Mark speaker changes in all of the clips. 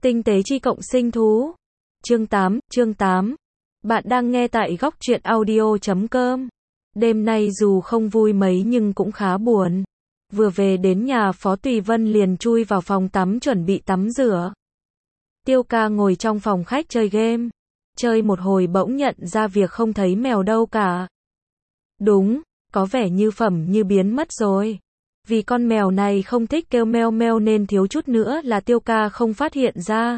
Speaker 1: Tinh tế chi cộng sinh thú. Chương 8. Bạn đang nghe tại góc truyện audio.com. Đêm nay dù không vui mấy nhưng cũng khá buồn. Vừa về đến nhà Phó Tùy Vân liền chui vào phòng tắm chuẩn bị tắm rửa. Tiêu ca ngồi trong phòng khách chơi game. Chơi một hồi bỗng nhận ra việc không thấy mèo đâu cả. Đúng, có vẻ như phẩm như biến mất rồi. Vì con mèo này không thích kêu meo meo nên thiếu chút nữa là Tiêu ca không phát hiện ra.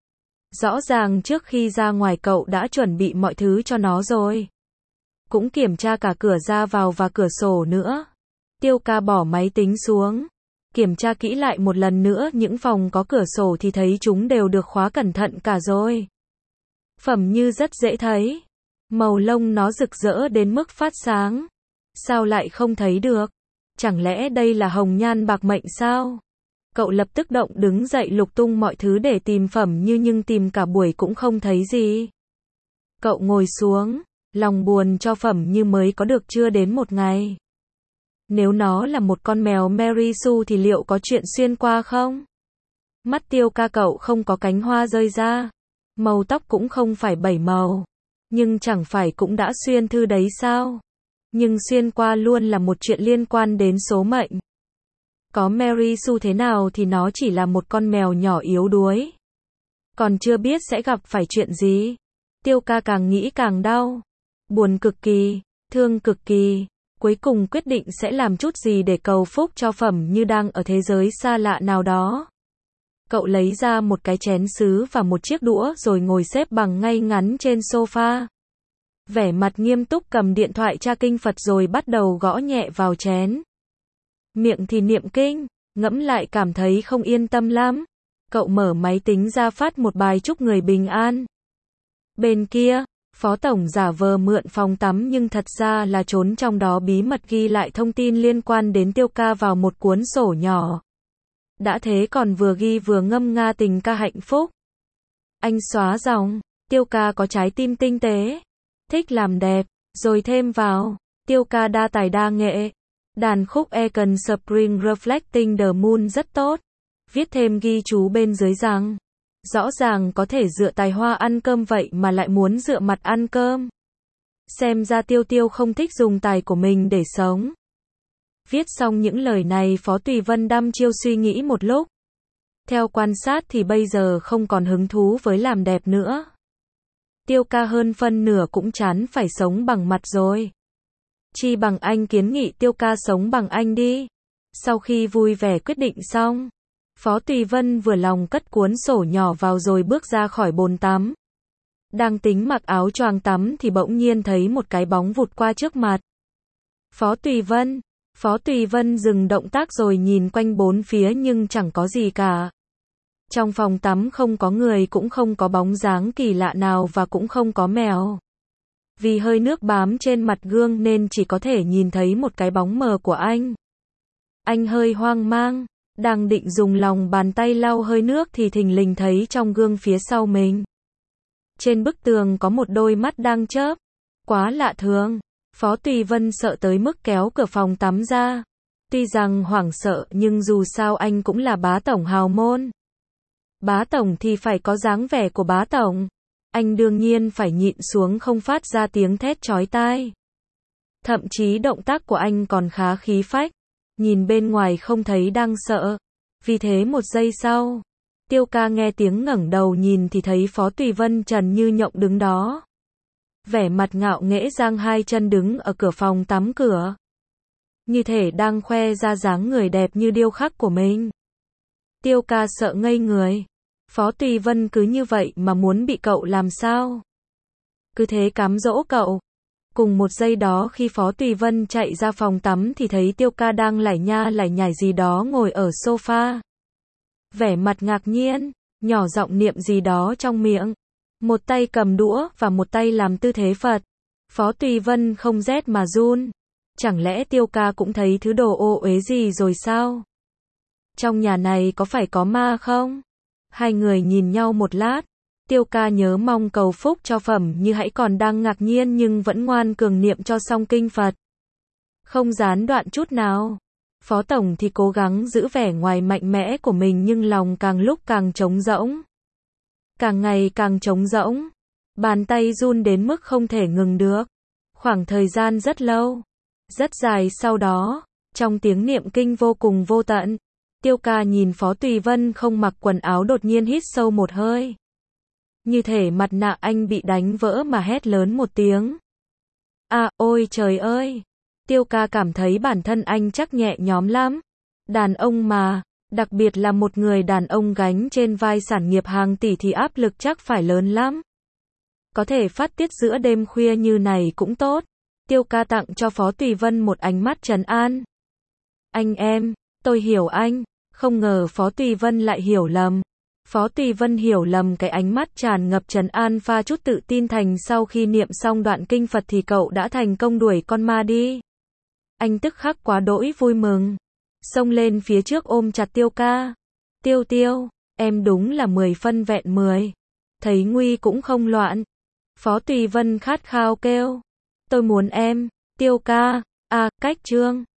Speaker 1: Rõ ràng trước khi ra ngoài cậu đã chuẩn bị mọi thứ cho nó rồi. Cũng kiểm tra cả cửa ra vào và cửa sổ nữa. Tiêu ca bỏ máy tính xuống. Kiểm tra kỹ lại một lần nữa những phòng có cửa sổ thì thấy chúng đều được khóa cẩn thận cả rồi. Phẩm như rất dễ thấy. Màu lông nó rực rỡ đến mức phát sáng. Sao lại không thấy được? Chẳng lẽ đây là hồng nhan bạc mệnh sao? Cậu lập tức động đứng dậy lục tung mọi thứ để tìm phẩm như nhưng tìm cả buổi cũng không thấy gì. Cậu ngồi xuống, lòng buồn cho phẩm như mới có được chưa đến một ngày. Nếu nó là một con mèo Mary Sue thì liệu có chuyện xuyên qua không? Mắt Tiêu ca cậu không có cánh hoa rơi ra. Màu tóc cũng không phải 7 màu. Nhưng chẳng phải cũng đã xuyên thư đấy sao? Nhưng xuyên qua luôn là một chuyện liên quan đến số mệnh. Có Mary Sue thế nào thì nó chỉ là một con mèo nhỏ yếu đuối. Còn chưa biết sẽ gặp phải chuyện gì. Tiêu ca càng nghĩ càng đau. Buồn cực kỳ, thương cực kỳ. Cuối cùng quyết định sẽ làm chút gì để cầu phúc cho phẩm như đang ở thế giới xa lạ nào đó. Cậu lấy ra một cái chén sứ và một chiếc đũa rồi ngồi xếp bằng ngay ngắn trên sofa. Vẻ mặt nghiêm túc cầm điện thoại tra kinh Phật rồi bắt đầu gõ nhẹ vào chén. Miệng thì niệm kinh, ngẫm lại cảm thấy không yên tâm lắm. Cậu mở máy tính ra phát một bài chúc người bình an. Bên kia, Phó Tổng giả vờ mượn phòng tắm nhưng thật ra là trốn trong đó bí mật ghi lại thông tin liên quan đến Tiêu ca vào một cuốn sổ nhỏ. Đã thế còn vừa ghi vừa ngâm nga tình ca hạnh phúc. Anh xóa dòng, Tiêu ca có trái tim tinh tế, thích làm đẹp, rồi thêm vào, Tiêu ca đa tài đa nghệ. Đàn khúc Econ Spring Reflecting the Moon rất tốt. Viết thêm ghi chú bên dưới rằng, rõ ràng có thể dựa tài hoa ăn cơm vậy mà lại muốn dựa mặt ăn cơm. Xem ra Tiêu Tiêu không thích dùng tài của mình để sống. Viết xong những lời này Phó Tùy Vân đăm chiêu suy nghĩ một lúc. Theo quan sát thì bây giờ không còn hứng thú với làm đẹp nữa. Tiêu ca hơn phân nửa cũng chán phải sống bằng mặt rồi. Chi bằng anh kiến nghị Tiêu ca sống bằng anh đi. Sau khi vui vẻ quyết định xong, Phó Tùy Vân vừa lòng cất cuốn sổ nhỏ vào rồi bước ra khỏi bồn tắm. Đang tính mặc áo choàng tắm thì bỗng nhiên thấy một cái bóng vụt qua trước mặt. Phó Tùy Vân dừng động tác rồi nhìn quanh bốn phía nhưng chẳng có gì cả. Trong phòng tắm không có người cũng không có bóng dáng kỳ lạ nào và cũng không có mèo. Vì hơi nước bám trên mặt gương nên chỉ có thể nhìn thấy một cái bóng mờ của anh. Anh hơi hoang mang, đang định dùng lòng bàn tay lau hơi nước thì thình lình thấy trong gương phía sau mình. Trên bức tường có một đôi mắt đang chớp. Quá lạ thường. Phó Tùy Vân sợ tới mức kéo cửa phòng tắm ra. Tuy rằng hoảng sợ nhưng dù sao anh cũng là bá tổng hào môn. Bá tổng thì phải có dáng vẻ của bá tổng. Anh đương nhiên phải nhịn xuống không phát ra tiếng thét chói tai. Thậm chí động tác của anh còn khá khí phách. Nhìn bên ngoài không thấy đang sợ. Vì thế một giây sau, Tiêu ca nghe tiếng ngẩng đầu nhìn thì thấy Phó Tùy Vân trần như nhộng đứng đó. Vẻ mặt ngạo nghễ giang hai chân đứng ở cửa phòng tắm cửa. Như thể đang khoe ra dáng người đẹp như điêu khắc của mình. Tiêu ca sợ ngây người. Phó Tùy Vân cứ như vậy mà muốn bị cậu làm sao? Cứ thế cám dỗ cậu. Cùng một giây đó khi Phó Tùy Vân chạy ra phòng tắm thì thấy Tiêu ca đang lải nha lải nhải gì đó ngồi ở sofa. Vẻ mặt ngạc nhiên, nhỏ giọng niệm gì đó trong miệng. Một tay cầm đũa và một tay làm tư thế Phật. Phó Tùy Vân không rét mà run. Chẳng lẽ Tiêu ca cũng thấy thứ đồ ô uế gì rồi sao? Trong nhà này có phải có ma không? Hai người nhìn nhau một lát. Tiêu ca nhớ mong cầu phúc cho phẩm như hãy còn đang ngạc nhiên nhưng vẫn ngoan cường niệm cho xong kinh Phật. Không gián đoạn chút nào. Phó Tổng thì cố gắng giữ vẻ ngoài mạnh mẽ của mình nhưng lòng càng lúc càng trống rỗng. càng ngày càng trống rỗng. Bàn tay run đến mức không thể ngừng được. Khoảng thời gian rất lâu, rất dài sau đó, trong tiếng niệm kinh vô cùng vô tận, Tiêu Ca nhìn Phó Tùy Vân không mặc quần áo đột nhiên hít sâu một hơi. Như thể mặt nạ anh bị đánh vỡ mà hét lớn một tiếng. À, ôi trời ơi! Tiêu Ca cảm thấy bản thân anh chắc nhẹ nhõm lắm. Đàn ông mà, đặc biệt là một người đàn ông gánh trên vai sản nghiệp hàng tỷ thì áp lực chắc phải lớn lắm. Có thể phát tiết giữa đêm khuya như này cũng tốt. Tiêu Ca tặng cho Phó Tùy Vân một ánh mắt trấn an. Anh em, tôi hiểu anh. Không ngờ Phó Tùy Vân lại hiểu lầm. Phó Tùy Vân hiểu lầm cái ánh mắt tràn ngập trấn an pha chút tự tin thành sau khi niệm xong đoạn kinh Phật thì cậu đã thành công đuổi con ma đi. Anh tức khắc quá đỗi vui mừng. Xông lên phía trước ôm chặt Tiêu Ca. Tiêu Tiêu, em đúng là 10 phân vẹn 10. Thấy nguy cũng không loạn. Phó Tùy Vân khát khao kêu. Tôi muốn em, Tiêu Ca, à, cách chương.